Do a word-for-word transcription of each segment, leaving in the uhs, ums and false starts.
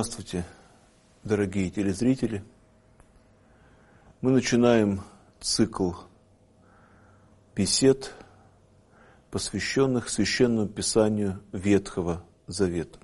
Здравствуйте, дорогие телезрители! Мы начинаем цикл бесед, посвященных Священному Писанию Ветхого Завета.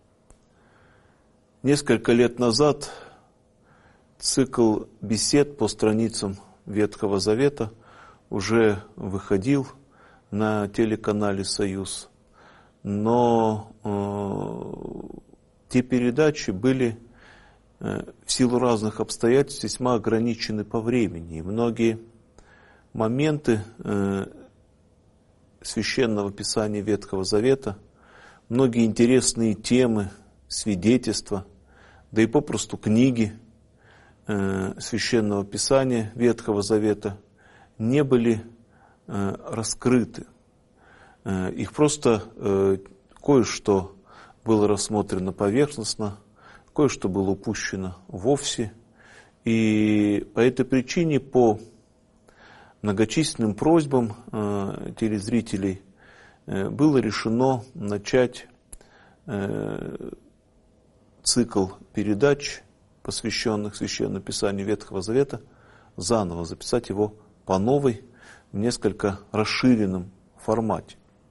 Несколько лет назад цикл бесед по страницам Ветхого Завета уже выходил на телеканале «Союз», но э, те передачи были э, в силу разных обстоятельств весьма ограничены по времени. И многие моменты э, Священного Писания Ветхого Завета, многие интересные темы, свидетельства, да и попросту книги э, Священного Писания Ветхого Завета не были э, раскрыты. Э, их просто э, кое-что было рассмотрено поверхностно, кое-что было упущено вовсе. И по этой причине, по многочисленным просьбам э, телезрителей, э, было решено начать э, цикл передач, посвященных Священному Писанию Ветхого Завета, заново, записать его по новой, в несколько расширенном формате.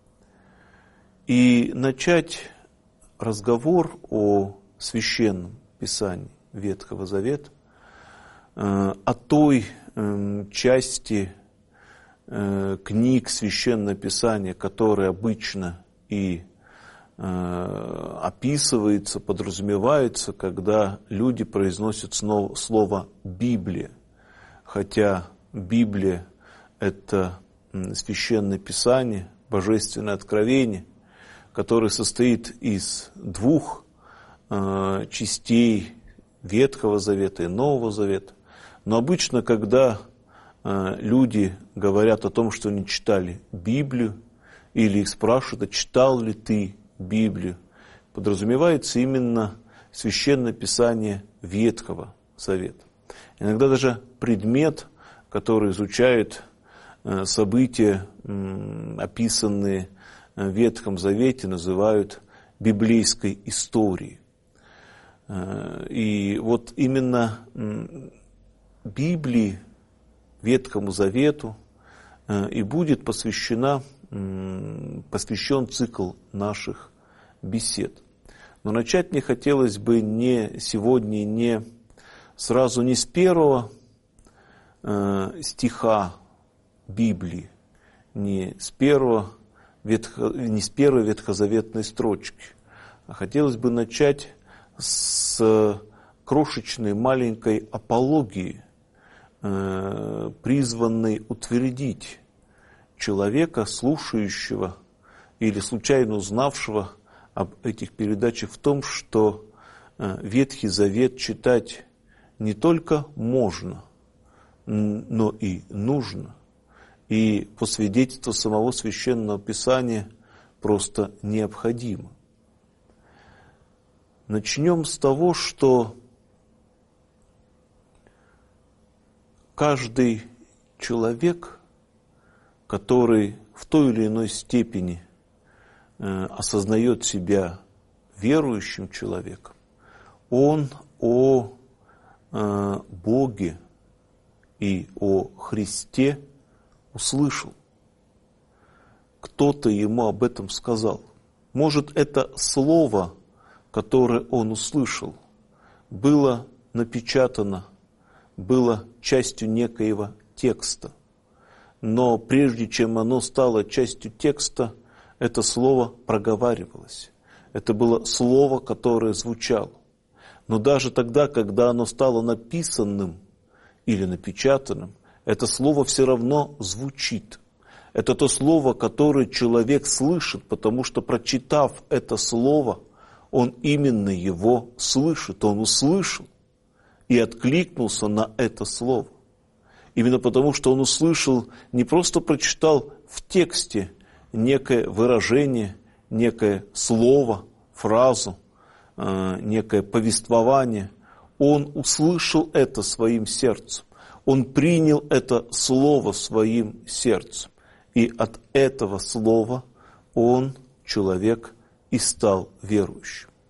И начать разговор о Священном Писании Ветхого Завета, о той части книг Священного Писания, которая обычно и описывается, подразумевается, когда люди произносят слово «Библия». Хотя Библия – это Священное Писание, Божественное откровение, который состоит из двух э, частей Ветхого Завета и Нового Завета. Но обычно, когда э, люди говорят о том, что они читали Библию, или их спрашивают, а читал ли ты Библию, подразумевается именно Священное Писание Ветхого Завета. Иногда даже предмет, который изучает э, события, э, описанные в Ветхом Завете, называют библейской историей. И вот именно Библии, Ветхому Завету и будет посвящена, посвящен цикл наших бесед. Но начать мне хотелось бы не сегодня, не сразу не с первого стиха Библии, не с первого Ветхо, не с первой ветхозаветной строчки, а хотелось бы начать с крошечной маленькой апологии, э, призванной утвердить человека, слушающего или случайно узнавшего об этих передачах, в том, что э, Ветхий Завет читать не только можно, но и нужно. И по свидетельству самого Священного Писания просто необходимо. Начнем с того, что каждый человек, который в той или иной степени э, осознает себя верующим человеком, он о э, Боге и о Христе услышал. Кто-то ему об этом сказал. Может, это слово, которое он услышал, было напечатано, было частью некоего текста. Но прежде чем оно стало частью текста, это слово проговаривалось. Это было слово, которое звучало. Но даже тогда, когда оно стало написанным или напечатанным, это слово все равно звучит. Это то слово, которое человек слышит, потому что, прочитав это слово, он именно его слышит. Он услышал и откликнулся на это слово. Именно потому, что он услышал, не просто прочитал в тексте некое выражение, некое слово, фразу, некое повествование. Он услышал это своим сердцем. Он принял это слово своим сердцем. И от этого слова он, человек, и стал верующим.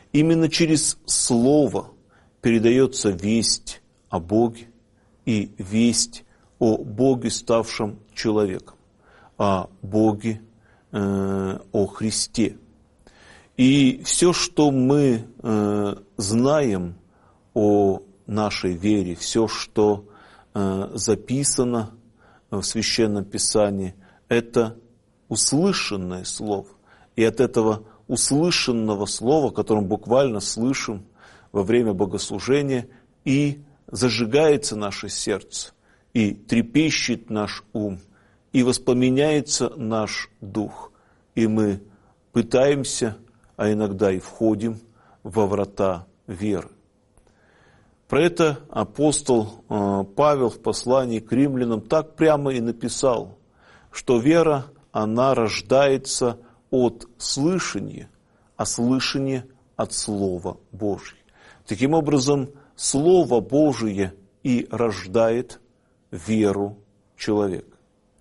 Именно через Слово передается весть о Боге и весть о Боге, ставшем человеком, о Боге, э, о Христе. И все, что мы э, знаем о нашей вере, все, что э, записано в Священном Писании, это услышанное Слово. И от этого услышанного Слова, которое мы буквально слышим во время богослужения, и зажигается наше сердце, и трепещет наш ум, и воспламеняется наш дух. И мы пытаемся, а иногда и входим во врата веры. Про это апостол Павел в послании к римлянам так прямо и написал, что вера, она рождается от слышания, а слышание от Слова Божьего. Таким образом, Слово Божие и рождает веру человека.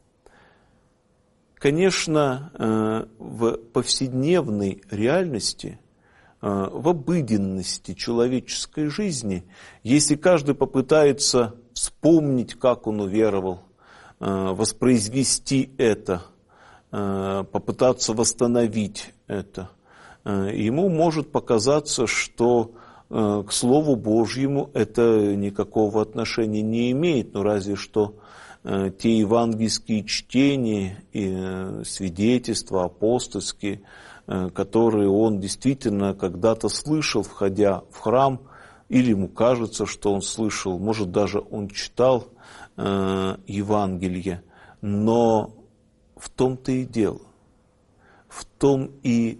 Конечно, в повседневной реальности, в обыденности человеческой жизни, если каждый попытается вспомнить, как он уверовал, воспроизвести это, попытаться восстановить это, ему может показаться, что к Слову Божьему это никакого отношения не имеет, ну разве что те евангельские чтения и свидетельства апостольские, которые он действительно когда-то слышал, входя в храм, или ему кажется, что он слышал, может даже он читал э, Евангелие, но в том-то и дело, в том и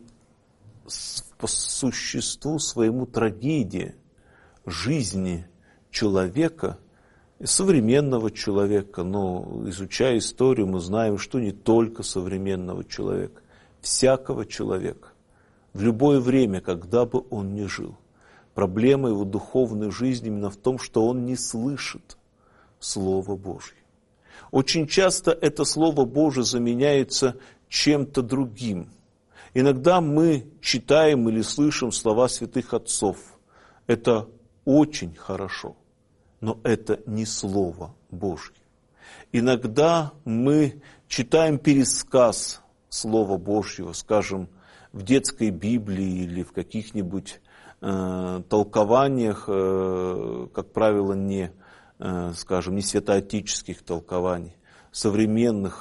по существу своему трагедия жизни человека, современного человека, но изучая историю, мы знаем, что не только современного человека, всякого человека, в любое время, когда бы он ни жил. Проблема его духовной жизни именно в том, что он не слышит Слова Божье. Очень часто это Слово Божие заменяется чем-то другим. Иногда мы читаем или слышим слова святых отцов. Это очень хорошо, но это не Слово Божье. Иногда мы читаем пересказ Слова Божьего, скажем, в детской Библии или в каких-нибудь э, толкованиях, э, как правило, не, э, скажем, не святоотеческих толкований, современных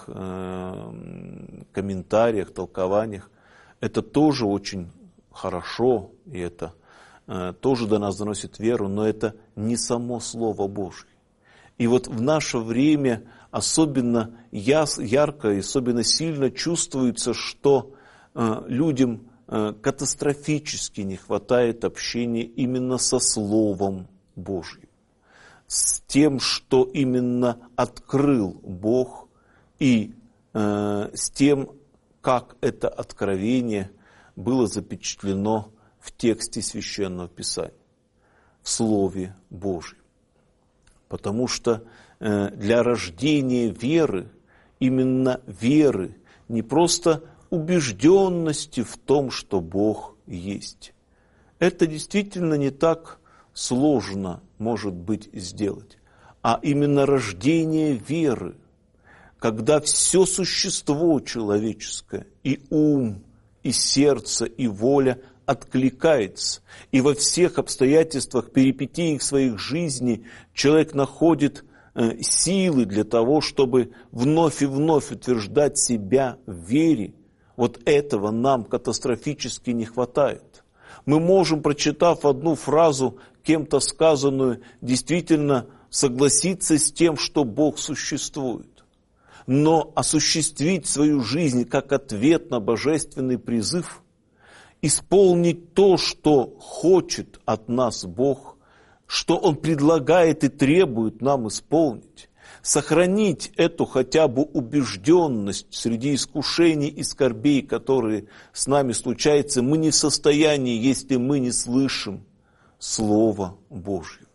э, комментариях, толкованиях. Это тоже очень хорошо, и это э, тоже до нас доносит веру, но это не само Слово Божье. И вот в наше время особенно яс, ярко и особенно сильно чувствуется, что э, людям э, катастрофически не хватает общения именно со Словом Божьим, с тем, что именно открыл Бог, и э, с тем, как это откровение было запечатлено в тексте Священного Писания, в Слове Божьем. Потому что для рождения веры, именно веры, не просто убежденности в том, что Бог есть. Это действительно не так сложно, может быть, сделать. А именно рождение веры, когда все существо человеческое, и ум, и сердце, и воля откликается, и во всех обстоятельствах, перипетиях своих жизней человек находит э, силы для того, чтобы вновь и вновь утверждать себя в вере. Вот этого нам катастрофически не хватает. Мы можем, прочитав одну фразу, кем-то сказанную, действительно согласиться с тем, что Бог существует. Но осуществить свою жизнь как ответ на божественный призыв, исполнить то, что хочет от нас Бог, что Он предлагает и требует нам исполнить, сохранить эту хотя бы убежденность среди искушений и скорбей, которые с нами случаются, мы не в состоянии, если мы не слышим Слова Божьего.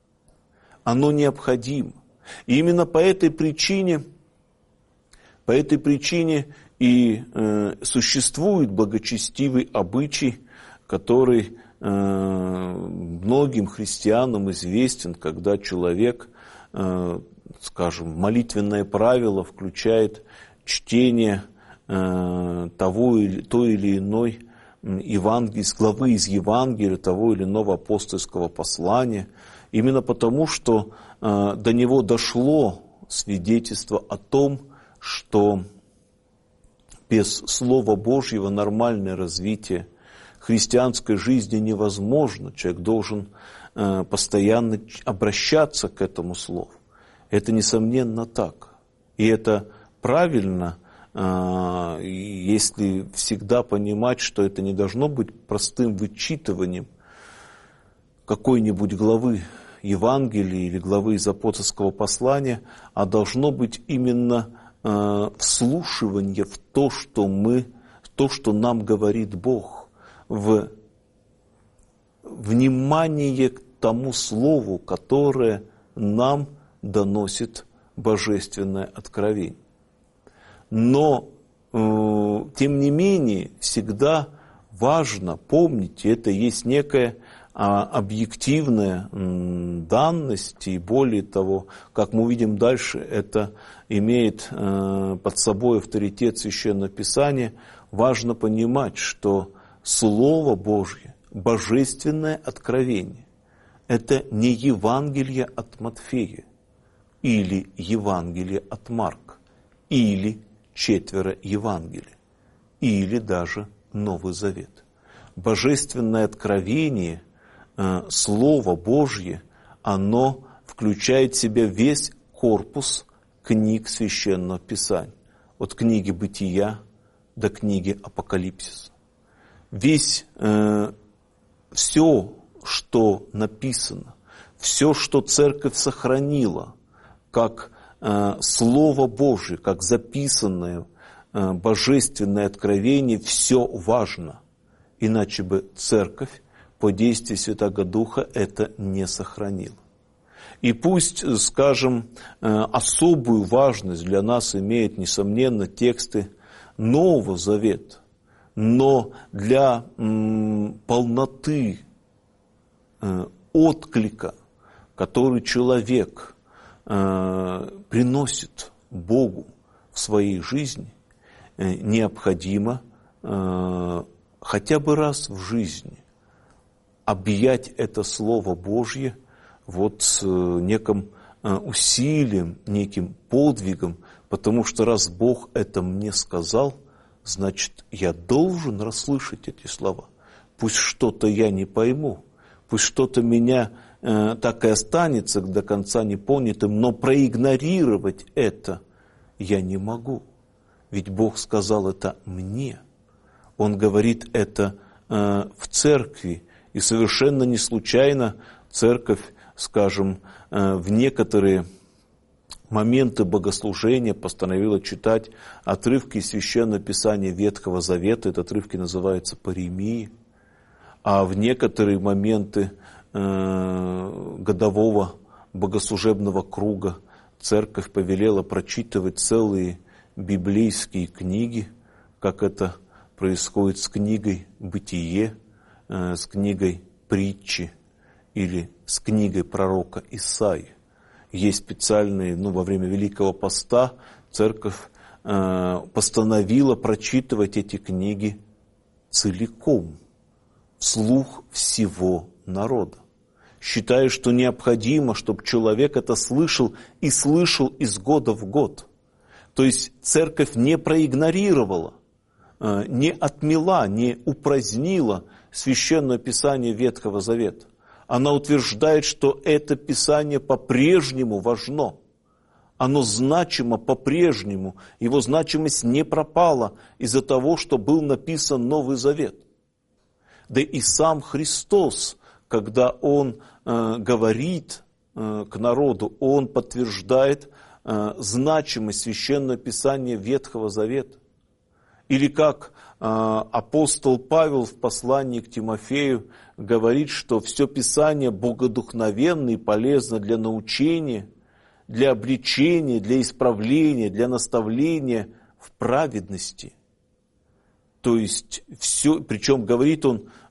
Оно необходимо. И именно по этой причине, по этой причине и э, существует благочестивый обычай, который многим христианам известен, когда человек, скажем, молитвенное правило включает чтение того или, той или иной Евангелия, главы из Евангелия, того или иного апостольского послания, именно потому, что до него дошло свидетельство о том, что без Слова Божьего нормальное развитие христианской жизни невозможно. Человек должен постоянно обращаться к этому Слову. Это, несомненно, так. И это правильно, если всегда понимать, что это не должно быть простым вычитыванием какой-нибудь главы Евангелия или главы из апостольского послания, а должно быть именно вслушивание в то, что мы, в то, что нам говорит Бог, в внимание к тому Слову, которое нам доносит божественное откровение. Но, э, тем не менее, всегда важно помнить, это есть некая а, объективная м, данность, и более того, как мы увидим дальше, это имеет э, под собой авторитет Священного Писания. Важно понимать, что Слово Божье, божественное откровение, это не Евангелие от Матфея, или Евангелие от Марка, или четверо Евангелий, или даже Новый Завет. Божественное откровение, Слово Божье, оно включает в себя весь корпус книг Священного Писания, от книги Бытия до книги Апокалипсиса. Весь, э, все, что написано, все, что Церковь сохранила, как э, Слово Божие, как записанное э, божественное откровение, все важно. Иначе бы Церковь по действию Святаго Духа это не сохранила. И пусть, скажем, э, особую важность для нас имеют, несомненно, тексты Нового Завета, но для м, полноты э, отклика, который человек приносит Богу в своей жизни, необходимо хотя бы раз в жизни объять это Слово Божье вот неким усилием, неким подвигом, потому что раз Бог это мне сказал, значит, я должен расслышать эти слова. Пусть что-то я не пойму, пусть что-то меня так и останется до конца непонятым, но проигнорировать это я не могу. Ведь Бог сказал это мне. Он говорит это э, в церкви. И совершенно не случайно церковь, скажем, э, в некоторые моменты богослужения постановила читать отрывки из Священного Писания Ветхого Завета. Это отрывки называются паремии. А в некоторые моменты годового богослужебного круга церковь повелела прочитывать целые библейские книги, как это происходит с книгой «Бытие», с книгой «Притчи» или с книгой пророка Исаии. Есть специальные, ну, во время Великого Поста церковь постановила прочитывать эти книги целиком, вслух всего народа. Считаю, что необходимо, чтобы человек это слышал и слышал из года в год. То есть церковь не проигнорировала, не отмела, не упразднила Священное Писание Ветхого Завета. Она утверждает, что это Писание по-прежнему важно. Оно значимо по-прежнему. Его значимость не пропала из-за того, что был написан Новый Завет. Да и сам Христос, когда Он э, говорит э, к народу, Он подтверждает э, значимость Священного Писания Ветхого Завета. Или как э, апостол Павел в послании к Тимофею говорит, что все Писание богодухновенно и полезно для научения, для обличения, для исправления, для наставления в праведности. То есть все, причем говорит он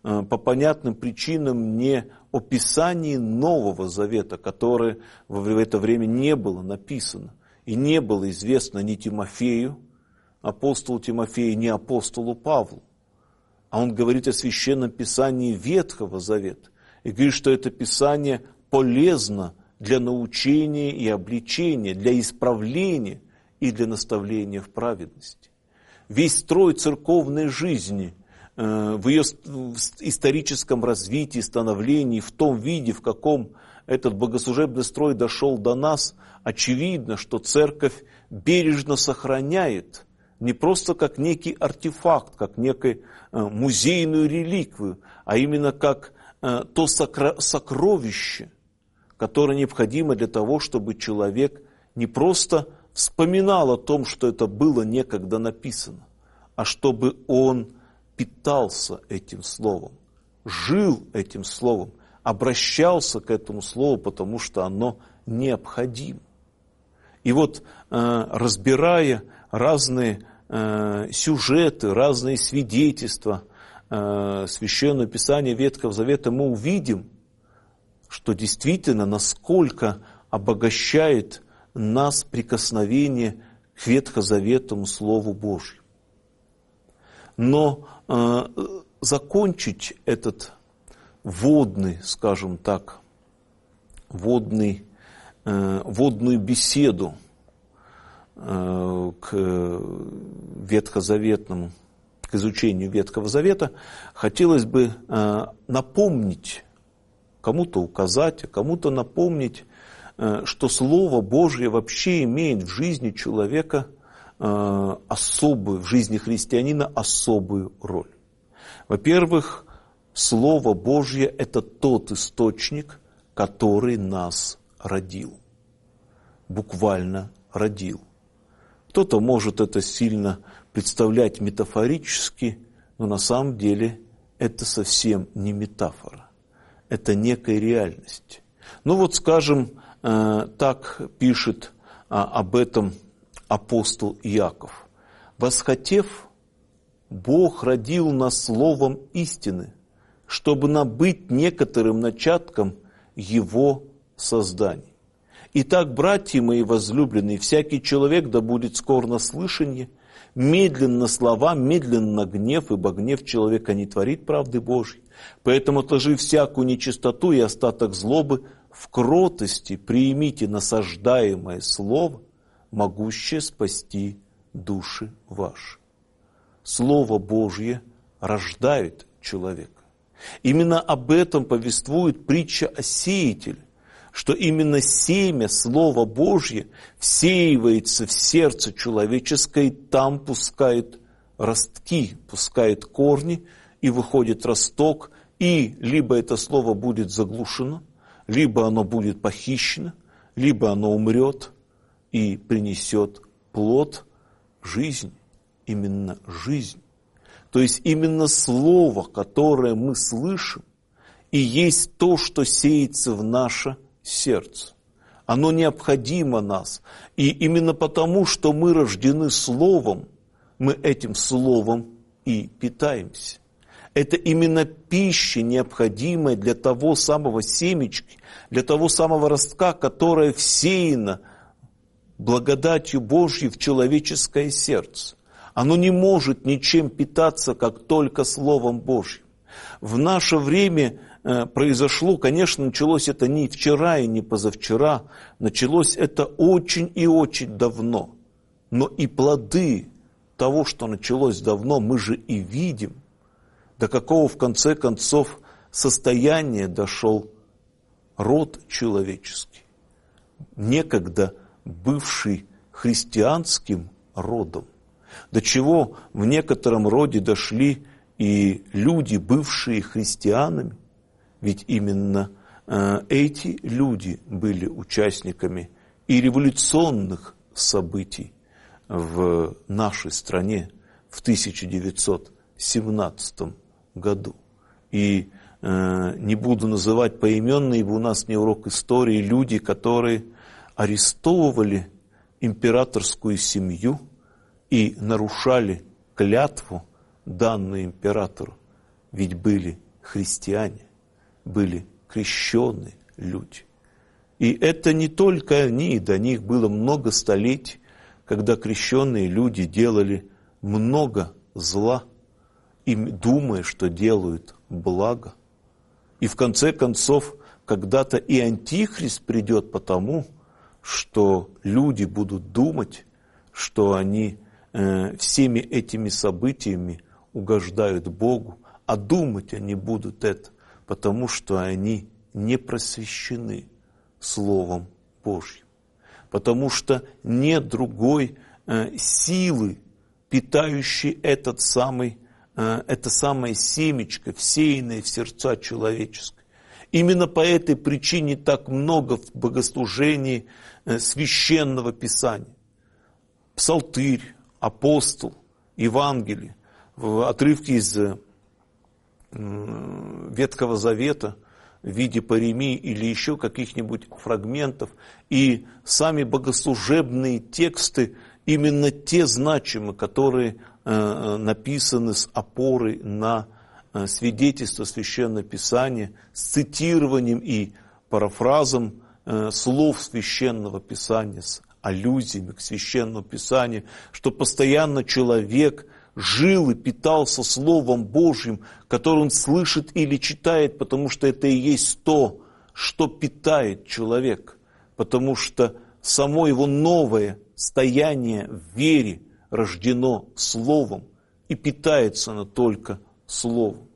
по понятным причинам не о Писании Нового Завета, которое в это время не было написано и не было известно ни Тимофею, апостолу Тимофею, ни апостолу Павлу. А он говорит о Священном Писании Ветхого Завета и говорит, что это Писание полезно для научения и обличения, для исправления и для наставления в праведности. Весь строй церковной жизни в ее историческом развитии, становлении, в том виде, в каком этот богослужебный строй дошел до нас, очевидно, что церковь бережно сохраняет не просто как некий артефакт, как некую музейную реликвию, а именно как то сокровище, которое необходимо для того, чтобы человек не просто вспоминал о том, что это было некогда написано, а чтобы он питался этим словом, жил этим словом, обращался к этому слову, потому что оно необходимо. И вот, разбирая разные сюжеты, разные свидетельства Священного Писания Ветхого Завета, мы увидим, что действительно, насколько обогащает нас прикосновение к ветхозаветному Слову Божьему. Но э, закончить этот водный, скажем так, водный, э, водную беседу э, к ветхозаветному, к изучению Ветхого Завета, хотелось бы э, напомнить, кому-то указать, а кому-то напомнить, э, что Слово Божье вообще имеет в жизни человека особую, в жизни христианина особую роль. Во-первых, Слово Божье – это тот источник, который нас родил. Буквально родил. Кто-то может это сильно представлять метафорически, но на самом деле это совсем не метафора. Это некая реальность. Ну вот, скажем, так пишет об этом апостол Иаков. «Восхотев, Бог родил нас словом истины, чтобы набыть некоторым начатком Его созданий. Итак, братья мои возлюбленные, всякий человек да будет скор на слышанье, медленно слова, медленно гнев, ибо гнев человека не творит правды Божьей. Поэтому, отложив всякую нечистоту и остаток злобы, в кротости приимите насаждаемое слово, могущее спасти души ваши». Слово Божье рождает человека. Именно об этом повествует притча о сеятеле, что именно семя Слова Божье всеивается в сердце человеческое, и там пускает ростки, пускает корни, и выходит росток, и либо это слово будет заглушено, либо оно будет похищено, либо оно умрет и принесет плод, жизнь, именно жизнь. То есть именно слово, которое мы слышим, и есть то, что сеется в наше сердце. Оно необходимо нас. И именно потому, что мы рождены словом, мы этим словом и питаемся. Это именно пища, необходимая для того самого семечки, для того самого ростка, которое всеяно благодатью Божьей в человеческое сердце. Оно не может ничем питаться, как только Словом Божьим. В наше время произошло, конечно, началось это не вчера и не позавчера, началось это очень и очень давно. Но и плоды того, что началось давно, мы же и видим, до какого в конце концов состояния дошел род человеческий, некогда бывший христианским родом, до чего в некотором роде дошли и люди, бывшие христианами, ведь именно э, эти люди были участниками и революционных событий в нашей стране в тысяча девятьсот семнадцатом году. И э, не буду называть поименно, ибо у нас не урок истории, люди, которые арестовывали императорскую семью и нарушали клятву, данную императору, ведь были христиане, были крещенные люди. И это не только они, до них было много столетий, когда крещенные люди делали много зла, им думая, что делают благо. И в конце концов, когда-то и Антихрист придет потому, что люди будут думать, что они э, всеми этими событиями угождают Богу, а думать они будут это, потому что они не просвещены Словом Божьим. Потому что нет другой э, силы, питающей этот самый, э, это самое семечко, всеянное в сердца человеческое. Именно по этой причине так много в богослужении э, священного Писания. Псалтырь, апостол, Евангелие, отрывки из э, Ветхого Завета в виде паремий или еще каких-нибудь фрагментов. И сами богослужебные тексты, именно те значимые, которые э, написаны с опорой на э, свидетельство Священного Писания, с цитированием и парафразом э, слов Священного Писания, с аллюзиями к Священному Писанию, что постоянно человек жил и питался Словом Божьим, которое он слышит или читает, потому что это и есть то, что питает человека, потому что само его новое стояние в вере рождено Словом, и питается оно только Словом.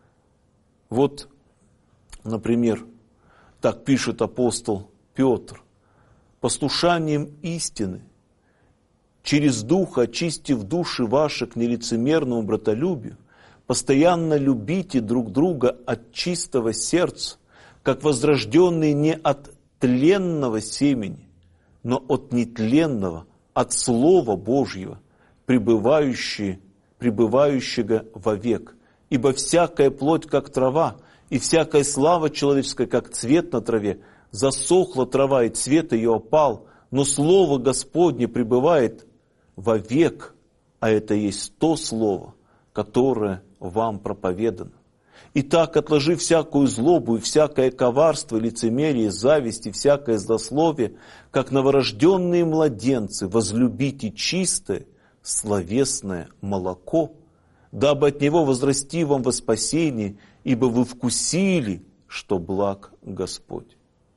Вот, например, так пишет апостол Петр: «Послушанием истины, через Духа очистив души ваши к нелицемерному братолюбию, постоянно любите друг друга от чистого сердца, как возрожденные не от тленного семени, но от нетленного, от Слова Божьего, пребывающие, пребывающего вовек. Ибо всякая плоть, как трава, и всякая слава человеческая, как цвет на траве. Засохла трава, и цвет ее опал, но Слово Господне пребывает вовек, а это есть то Слово, которое вам проповедано. Итак, отложив всякую злобу и всякое коварство, лицемерие, зависть и всякое злословие, как новорожденные младенцы, возлюбите чистое, словесное молоко, дабы от него возрасти вам во спасение, ибо вы вкусили, что благ Господь».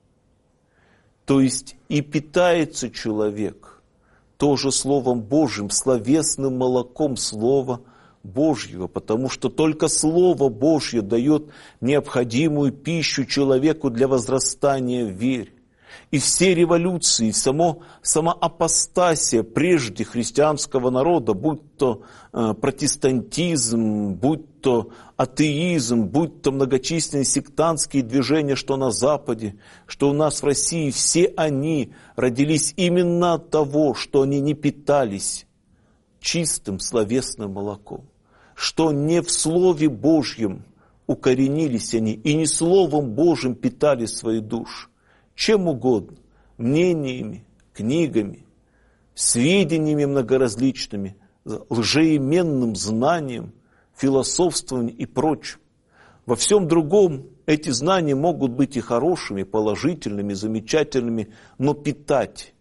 То есть и питается человек тоже Словом Божьим, словесным молоком Слова Божьего, потому что только Слово Божье дает необходимую пищу человеку для возрастания в вере. И все революции, само, сама апостасия прежде христианского народа, будь то э, протестантизм, будь то атеизм, будь то многочисленные сектантские движения, что на Западе, что у нас в России, все они родились именно от того, что они не питались чистым словесным молоком, что не в Слове Божьем укоренились они и не Словом Божьим питали свои души. Чем угодно, мнениями, книгами, сведениями многоразличными, лжеименным знанием, философствованием и прочим. Во всем другом эти знания могут быть и хорошими, положительными, замечательными, но питать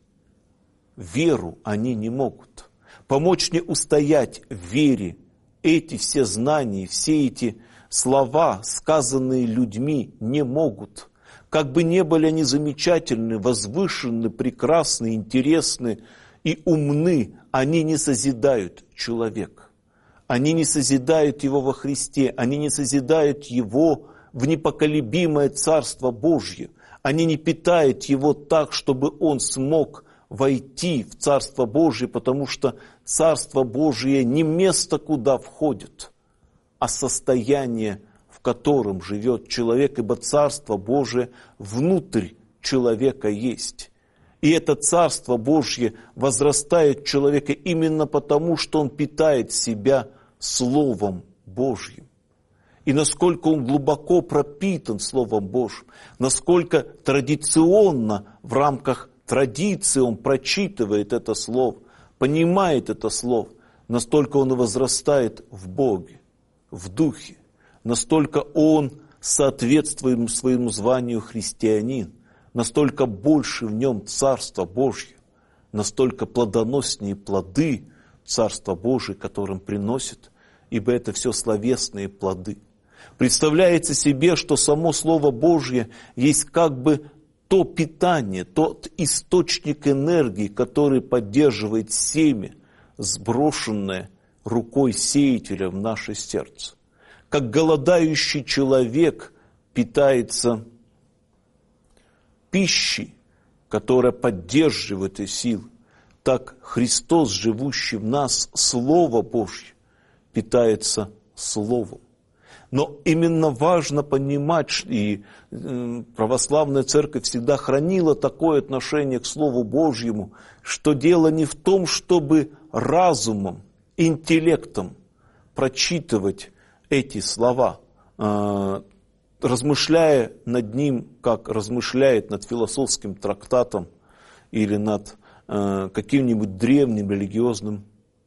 веру они не могут. Помочь мне устоять в вере эти все знания, все эти слова, сказанные людьми, не могут. Как бы ни были они замечательны, возвышенны, прекрасны, интересны и умны, они не созидают человека. Они не созидают его во Христе, они не созидают его в непоколебимое Царство Божье. Они не питают его так, чтобы он смог войти в Царство Божье, потому что Царство Божье не место, куда входит, а состояние, в котором живет человек, ибо Царство Божие внутрь человека есть. И это Царство Божье возрастает в человеке именно потому, что он питает себя Словом Божьим. И насколько он глубоко пропитан Словом Божьим, насколько традиционно в рамках традиции он прочитывает это Слово, понимает это Слово, настолько он и возрастает в Боге, в Духе, настолько он соответствует своему званию христианин, настолько больше в нем Царство Божье, настолько плодоноснее плоды Царства Божие, которым приносит, ибо это все словесные плоды. Представляется себе, что само Слово Божье есть как бы то питание, тот источник энергии, который поддерживает семя, сброшенное рукой сеятеля в наше сердце. Как голодающий человек питается пищей, которая поддерживает эти силы, так Христос, живущий в нас, Слово Божье, питается Словом. Но именно важно понимать, и православная церковь всегда хранила такое отношение к Слову Божьему, что дело не в том, чтобы разумом, интеллектом прочитывать эти слова, размышляя над ним, как размышляет над философским трактатом или над каким-нибудь древним религиозным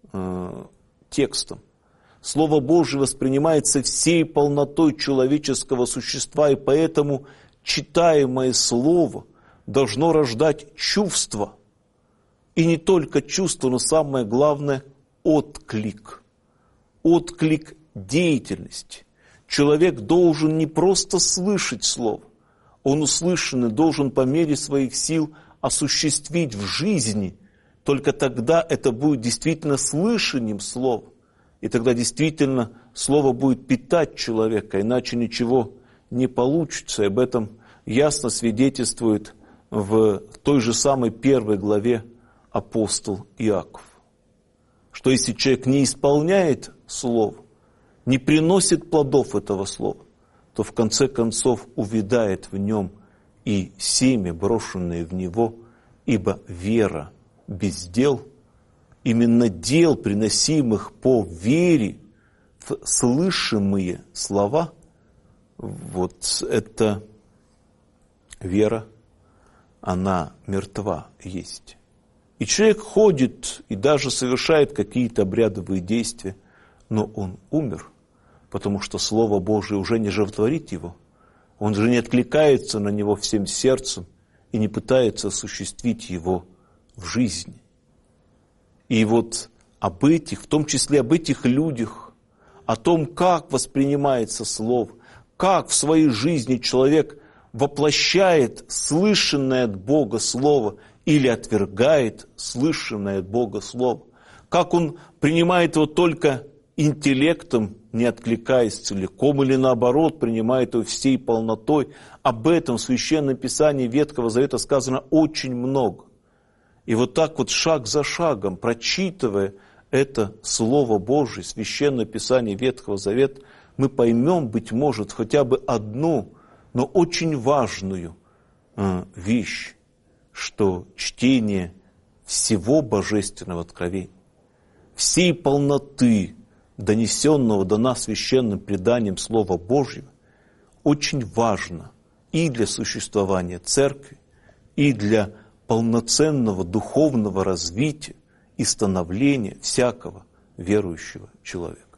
текстом. Слово Божие воспринимается всей полнотой человеческого существа, и поэтому читаемое Слово должно рождать чувства. И не только чувства, но самое главное – отклик. Отклик деятельности. Человек должен не просто слышать Слово, он услышанный должен по мере своих сил осуществить в жизни. Только тогда это будет действительно слышанием Слова. И тогда действительно Слово будет питать человека, иначе ничего не получится. И об этом ясно свидетельствует в той же самой первой главе апостол Иаков. Что если человек не исполняет Слово, не приносит плодов этого Слова, то в конце концов увядает в нем и семя, брошенное в него, ибо вера без дел, именно дел, приносимых по вере в слышимые слова, вот эта вера, она мертва есть. И человек ходит и даже совершает какие-то обрядовые действия, но он умер, потому что Слово Божие уже не животворит его. Он же не откликается на него всем сердцем и не пытается осуществить его в жизни. И вот об этих, в том числе об этих людях, о том, как воспринимается Слово, как в своей жизни человек воплощает слышанное от Бога Слово или отвергает слышанное от Бога Слово, как он принимает его только интеллектом, не откликаясь целиком, или наоборот, принимает его всей полнотой. Об этом в Священном Писании Ветхого Завета сказано очень много. И вот так вот шаг за шагом, прочитывая это Слово Божие, Священное Писание Ветхого Завета, мы поймем, быть может, хотя бы одну, но очень важную э, вещь, что чтение всего Божественного откровения, всей полноты, донесенного до нас священным преданием Слова Божьего, очень важно и для существования Церкви, и для полноценного духовного развития и становления всякого верующего человека.